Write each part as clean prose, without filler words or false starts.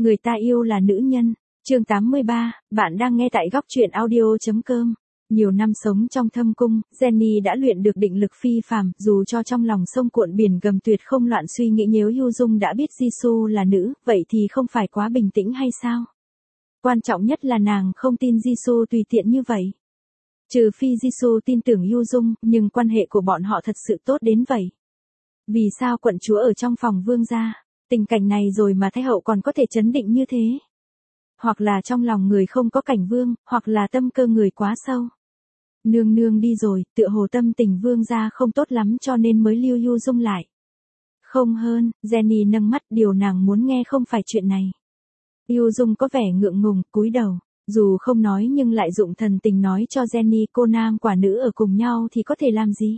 Người ta yêu là nữ nhân. Chương 83, bạn đang nghe tại góc truyện audio.com. Nhiều năm sống trong thâm cung, Jenny đã luyện được định lực phi phàm, dù cho trong lòng sông cuộn biển gầm tuyệt không loạn suy nghĩ nếu Yu Dung đã biết Jisoo là nữ, vậy thì không phải quá bình tĩnh hay sao? Quan trọng nhất là nàng không tin Jisoo tùy tiện như vậy. Trừ phi Jisoo tin tưởng Yu Dung, nhưng quan hệ của bọn họ thật sự tốt đến vậy. Vì sao quận chúa ở trong phòng vương gia, tình cảnh này rồi mà Thái hậu còn có thể trấn định như thế? Hoặc là trong lòng người không có cảnh vương, hoặc là tâm cơ người quá sâu. Nương nương đi rồi, tựa hồ tâm tình vương gia không tốt lắm cho nên mới lưu Yu Dung lại. Không hơn, Jenny nâng mắt, điều nàng muốn nghe không phải chuyện này. Yu Dung có vẻ ngượng ngùng, cúi đầu, dù không nói nhưng lại dụng thần tình nói cho Jenny cô nam quả nữ ở cùng nhau thì có thể làm gì.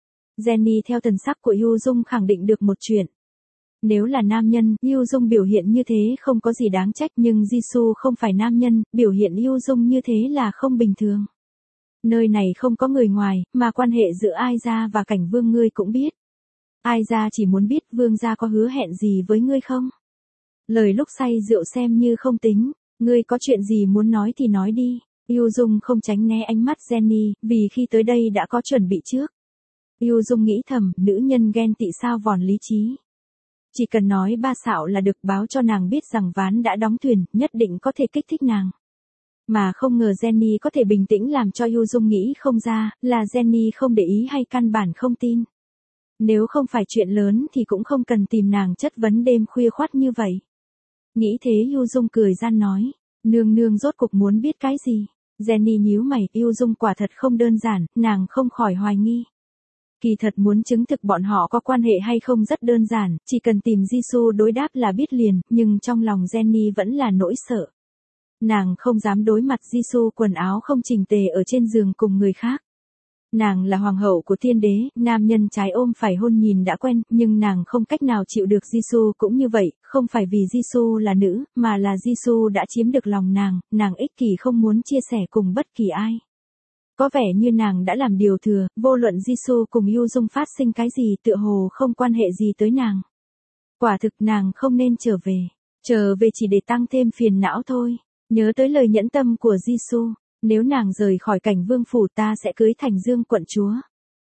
Jenny theo thần sắc của Yu Dung khẳng định được một chuyện. Nếu là nam nhân, Yu Dung biểu hiện như thế không có gì đáng trách, nhưng Jisoo không phải nam nhân, biểu hiện Yu Dung như thế là không bình thường. Nơi này không có người ngoài, mà quan hệ giữa Ai Gia và Cảnh Vương ngươi cũng biết. Ai Gia chỉ muốn biết vương gia có hứa hẹn gì với ngươi không? Lời lúc say rượu xem như không tính, ngươi có chuyện gì muốn nói thì nói đi. Yu Dung không tránh né ánh mắt Jenny, vì khi tới đây đã có chuẩn bị trước. Yu Dung nghĩ thầm, nữ nhân ghen tị sao vòn lý trí. Chỉ cần nói ba xạo là được, báo cho nàng biết rằng ván đã đóng thuyền, nhất định có thể kích thích nàng. Mà không ngờ Jenny có thể bình tĩnh làm cho Yu Dung nghĩ không ra, là Jenny không để ý hay căn bản không tin. Nếu không phải chuyện lớn thì cũng không cần tìm nàng chất vấn đêm khuya khoắt như vậy. Nghĩ thế Yu Dung cười gian nói, nương nương rốt cục muốn biết cái gì? Jenny nhíu mày, Yu Dung quả thật không đơn giản, nàng không khỏi hoài nghi. Kỳ thật muốn chứng thực bọn họ có quan hệ hay không rất đơn giản, chỉ cần tìm Jisoo đối đáp là biết liền, nhưng trong lòng Jenny vẫn là nỗi sợ. Nàng không dám đối mặt Jisoo quần áo không chỉnh tề ở trên giường cùng người khác. Nàng là hoàng hậu của thiên đế, nam nhân trái ôm phải hôn nhìn đã quen, nhưng nàng không cách nào chịu được Jisoo cũng như vậy, không phải vì Jisoo là nữ, mà là Jisoo đã chiếm được lòng nàng ích kỷ không muốn chia sẻ cùng bất kỳ ai. Có vẻ như nàng đã làm điều thừa, vô luận Jisoo cùng Yu Dung phát sinh cái gì tựa hồ không quan hệ gì tới nàng. Quả thực nàng không nên trở về chỉ để tăng thêm phiền não thôi. Nhớ tới lời nhẫn tâm của Jisoo, nếu nàng rời khỏi Cảnh Vương phủ ta sẽ cưới Thành Dương quận chúa.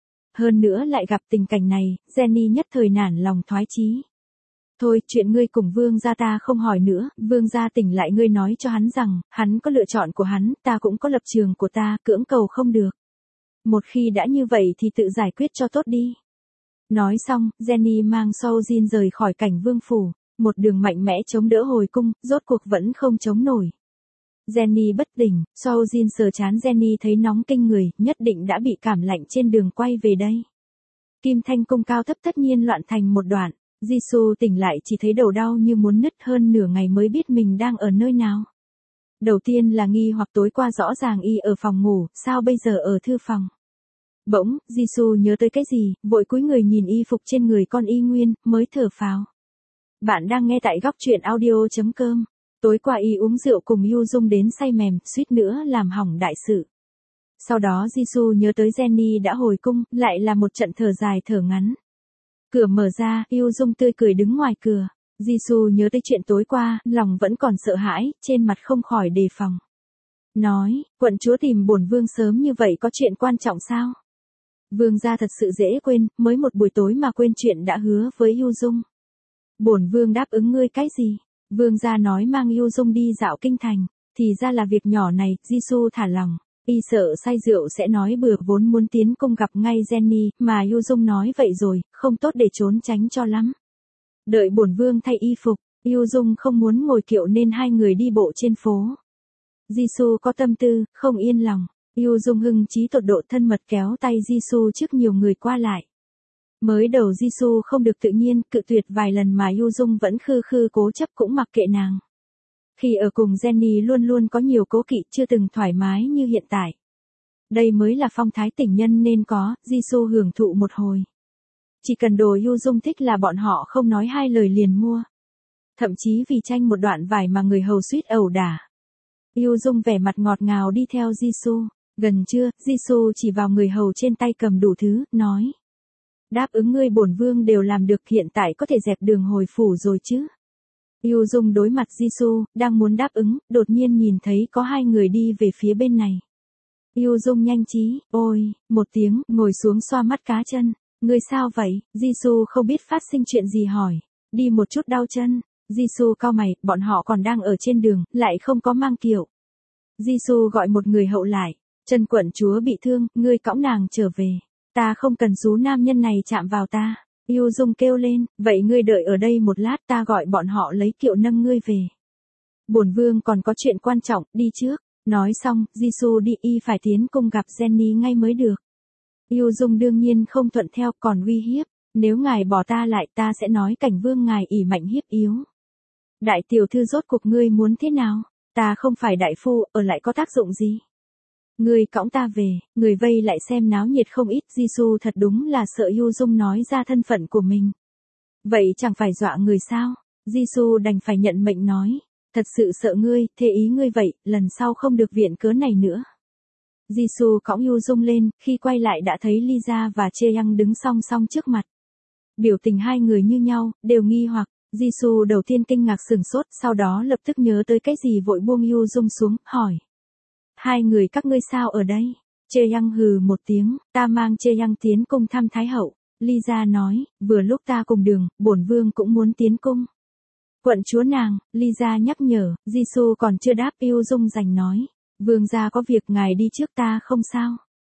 Hơn nữa lại gặp tình cảnh này, Jenny nhất thời nản lòng thoái chí. Thôi, chuyện ngươi cùng vương gia ta không hỏi nữa, vương gia tỉnh lại ngươi nói cho hắn rằng, hắn có lựa chọn của hắn, ta cũng có lập trường của ta, cưỡng cầu không được. Một khi đã như vậy thì tự giải quyết cho tốt đi. Nói xong, Jenny mang Seo-jin rời khỏi Cảnh Vương phủ, một đường mạnh mẽ chống đỡ hồi cung, rốt cuộc vẫn không chống nổi. Jenny bất tỉnh, Seo-jin sờ chán Jenny thấy nóng kinh người, nhất định đã bị cảm lạnh trên đường quay về đây. Kim Thanh cung cao thấp tất nhiên loạn thành một đoạn. Jisoo tỉnh lại chỉ thấy đầu đau như muốn nứt, hơn nửa ngày mới biết mình đang ở nơi nào. Đầu tiên là nghi hoặc tối qua rõ ràng y ở phòng ngủ, sao bây giờ ở thư phòng. Bỗng, Jisoo nhớ tới cái gì, vội cúi người nhìn y phục trên người con y nguyên, mới thở phào. Bạn đang nghe tại góc truyện audio.com. Tối qua y uống rượu cùng Yu Dung đến say mềm, suýt nữa làm hỏng đại sự. Sau đó Jisoo nhớ tới Jenny đã hồi cung, lại là một trận thở dài thở ngắn. Cửa mở ra, Yu Dung tươi cười đứng ngoài cửa. Jisoo nhớ tới chuyện tối qua, lòng vẫn còn sợ hãi, trên mặt không khỏi đề phòng. Nói, quận chúa tìm bổn vương sớm như vậy có chuyện quan trọng sao? Vương gia thật sự dễ quên, mới một buổi tối mà quên chuyện đã hứa với Yu Dung. Bổn vương đáp ứng ngươi cái gì? Vương gia nói mang Yu Dung đi dạo kinh thành, thì ra là việc nhỏ này, Jisoo thả lòng. Y sợ say rượu sẽ nói bừa, vốn muốn tiến cung gặp ngay Jenny, mà Yu Dung nói vậy rồi, không tốt để trốn tránh cho lắm. Đợi bổn vương thay y phục, Yu Dung không muốn ngồi kiệu nên hai người đi bộ trên phố. Jisoo có tâm tư, không yên lòng. Yu Dung hưng chí tột độ thân mật kéo tay Jisoo trước nhiều người qua lại. Mới đầu Jisoo không được tự nhiên, cự tuyệt vài lần mà Yu Dung vẫn khư khư cố chấp cũng mặc kệ nàng. Khi ở cùng Jenny luôn luôn có nhiều cố kỵ, chưa từng thoải mái như hiện tại. Đây mới là phong thái tình nhân nên có, Jisoo hưởng thụ một hồi. Chỉ cần đồ Yu Dung thích là bọn họ không nói hai lời liền mua. Thậm chí vì tranh một đoạn vải mà người hầu suýt ẩu đả. Yu Dung vẻ mặt ngọt ngào đi theo Jisoo. Gần trưa, Jisoo chỉ vào người hầu trên tay cầm đủ thứ, nói. Đáp ứng ngươi bổn vương đều làm được, hiện tại có thể dẹp đường hồi phủ rồi chứ. Yu Dung đối mặt Jisoo, đang muốn đáp ứng, đột nhiên nhìn thấy có hai người đi về phía bên này. Yu Dung nhanh trí, ôi, một tiếng, ngồi xuống xoa mắt cá chân. Người sao vậy? Jisoo không biết phát sinh chuyện gì hỏi. Đi một chút đau chân. Jisoo cau mày, bọn họ còn đang ở trên đường, lại không có mang kiệu. Jisoo gọi một người hậu lại. Chân quận chúa bị thương, ngươi cõng nàng trở về. Ta không cần số nam nhân này chạm vào ta. Yu Dung kêu lên, vậy ngươi đợi ở đây một lát, ta gọi bọn họ lấy kiệu nâng ngươi về. Bổn vương còn có chuyện quan trọng, đi trước. Nói xong, Jisoo đi y phải tiến cung gặp Jenny ngay mới được. Yu Dung đương nhiên không thuận theo, còn uy hiếp. Nếu ngài bỏ ta lại, ta sẽ nói cảnh vương ngài ỷ mạnh hiếp yếu. Đại tiểu thư rốt cuộc ngươi muốn thế nào? Ta không phải đại phu, ở lại có tác dụng gì? Ngươi cõng ta về, người vây lại xem náo nhiệt không ít. Jisoo thật đúng là sợ Yu Dung nói ra thân phận của mình. Vậy chẳng phải dọa người sao? Jisoo đành phải nhận mệnh nói. Thật sự sợ ngươi, thế ý ngươi vậy, lần sau không được viện cớ này nữa. Jisoo cõng Yu Dung lên, khi quay lại đã thấy Lisa và Chaeyoung đứng song song trước mặt. Biểu tình hai người như nhau, đều nghi hoặc. Jisoo đầu tiên kinh ngạc sửng sốt, sau đó lập tức nhớ tới cái gì vội buông Yu Dung xuống, hỏi. Hai người các ngươi sao ở đây? Chaeyoung hừ một tiếng, ta mang Chaeyoung tiến cung thăm Thái hậu. Lisa nói, vừa lúc ta cùng đường, bổn vương cũng muốn tiến cung. Quận chúa nàng, Lisa nhắc nhở, Jisoo còn chưa đáp. Yu Dung giành nói. Vương gia có việc, ngài đi trước, ta không sao.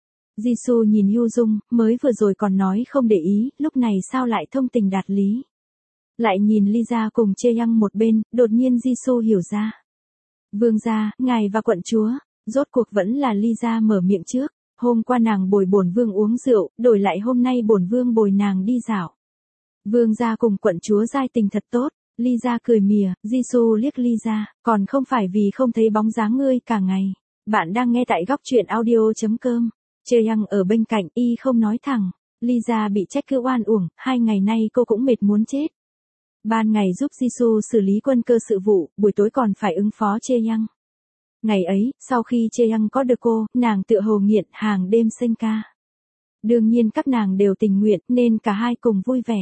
Jisoo nhìn Yu Dung, mới vừa rồi còn nói không để ý, lúc này sao lại thông tình đạt lý. Lại nhìn Lisa cùng Chaeyoung một bên, đột nhiên Jisoo hiểu ra. Vương gia, ngài và quận chúa, rốt cuộc vẫn là Lisa mở miệng trước. Hôm qua nàng bồi bổn vương uống rượu, đổi lại hôm nay bổn vương bồi nàng đi dạo. Vương gia cùng quận chúa giai tình thật tốt. Lisa cười mỉa, Jisoo liếc Lisa, còn không phải vì không thấy bóng dáng ngươi cả ngày. Bạn đang nghe tại góc truyện audio.com. Chaeyoung ở bên cạnh, y không nói thẳng. Lisa bị trách cứ oan uổng, 2 ngày nay cô cũng mệt muốn chết. Ban ngày giúp Jisoo xử lý quân cơ sự vụ, buổi tối còn phải ứng phó Chaeyoung. Ngày ấy, sau khi Chaeyoung có được cô, nàng tựa hồ nghiện, hàng đêm sinh ca. Đương nhiên các nàng đều tình nguyện, nên cả hai cùng vui vẻ.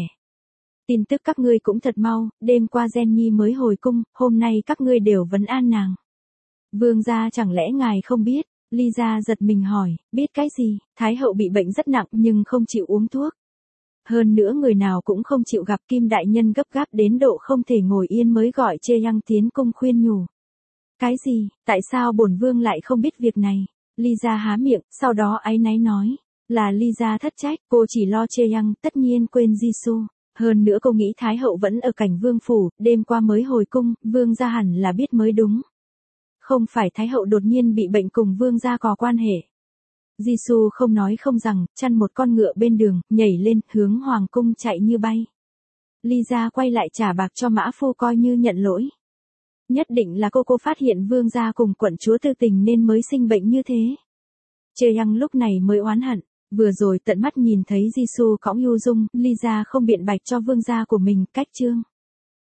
Tin tức các ngươi cũng thật mau, đêm qua Jenny mới hồi cung, hôm nay các ngươi đều vấn an nàng. Vương gia chẳng lẽ ngài không biết? Lisa giật mình hỏi, biết cái gì? Thái hậu bị bệnh rất nặng nhưng không chịu uống thuốc. Hơn nữa người nào cũng không chịu gặp, Kim đại nhân gấp gáp đến độ không thể ngồi yên mới gọi Chaeyoung tiến cung khuyên nhủ. Cái gì? Tại sao bổn vương lại không biết việc này? Lisa há miệng, sau đó áy náy nói. Là Lisa thất trách, cô chỉ lo Chaeyoung, tất nhiên quên Jisoo. Hơn nữa cô nghĩ Thái hậu vẫn ở cảnh vương phủ, đêm qua mới hồi cung, vương gia hẳn là biết mới đúng. Không phải Thái hậu đột nhiên bị bệnh cùng vương gia có quan hệ. Jisoo không nói không rằng, chăn một con ngựa bên đường, nhảy lên, hướng hoàng cung chạy như bay. Lisa quay lại trả bạc cho mã phu coi như nhận lỗi. Nhất định là cô phát hiện vương gia cùng quận chúa tư tình nên mới sinh bệnh như thế. Chaeyoung lúc này mới oán hận. Vừa rồi tận mắt nhìn thấy Jisoo cõng Yu Dung, Lisa không biện bạch cho vương gia của mình, cách chương.